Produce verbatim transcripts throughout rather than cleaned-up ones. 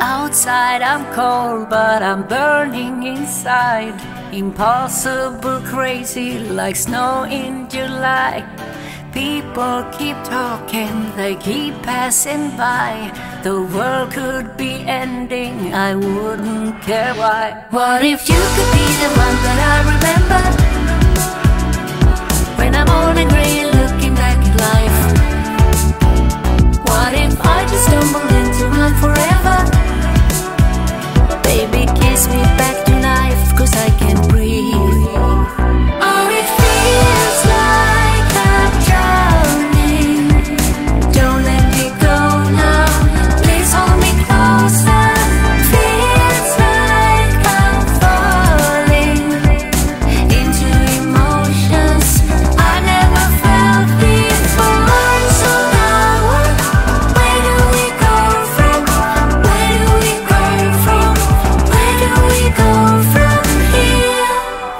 Outside I'm cold, but I'm burning inside. Impossible crazy like snow in July. People keep talking, they keep passing by. The world could be ending, I wouldn't care why. What if you could be the one that I remember? When I'm old and grey looking back at life. What if I just stumbled into my forever? Baby, kiss me back tonight, cause I can't breathe. Oh, it feels like I'm drowning. Don't let me go now, please hold me closer. Feels like I'm falling into emotions I never felt before. So now where do we go from? Where do we go from? Where do we go from here?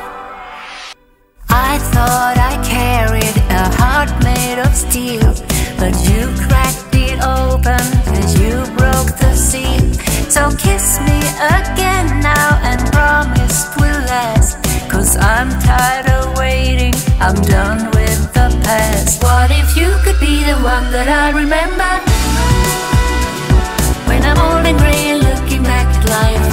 I thought I carried a heart made of steel, but you cracked it open as you broke the seal. So kiss me again now and promise we'll last, cause I'm tired of waiting, I'm done with the past. What if you could be the one that I remember? When I'm old and grey and looking back at life.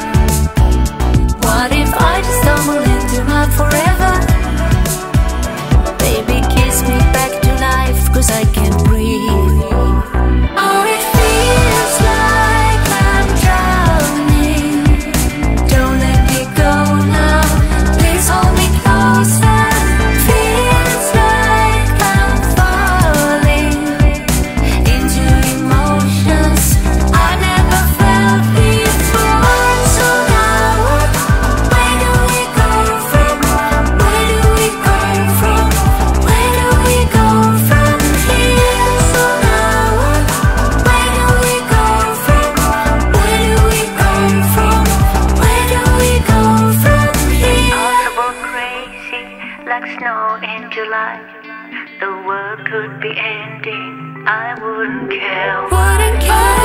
What if I just stumbled into my forever? Baby, kiss me back to life, cause I can't breathe. Oh, it feels like I'm drowning. Don't let me go now, please hold me closer. Feels like I'm falling into emotions I never felt before. So now where do we go from? Where do we go from? Where do we go from here? So now where do we go from? Where do we go from? Where do we go from here? Possible crazy like snow in July. The world could be ending, I wouldn't care. Wouldn't care.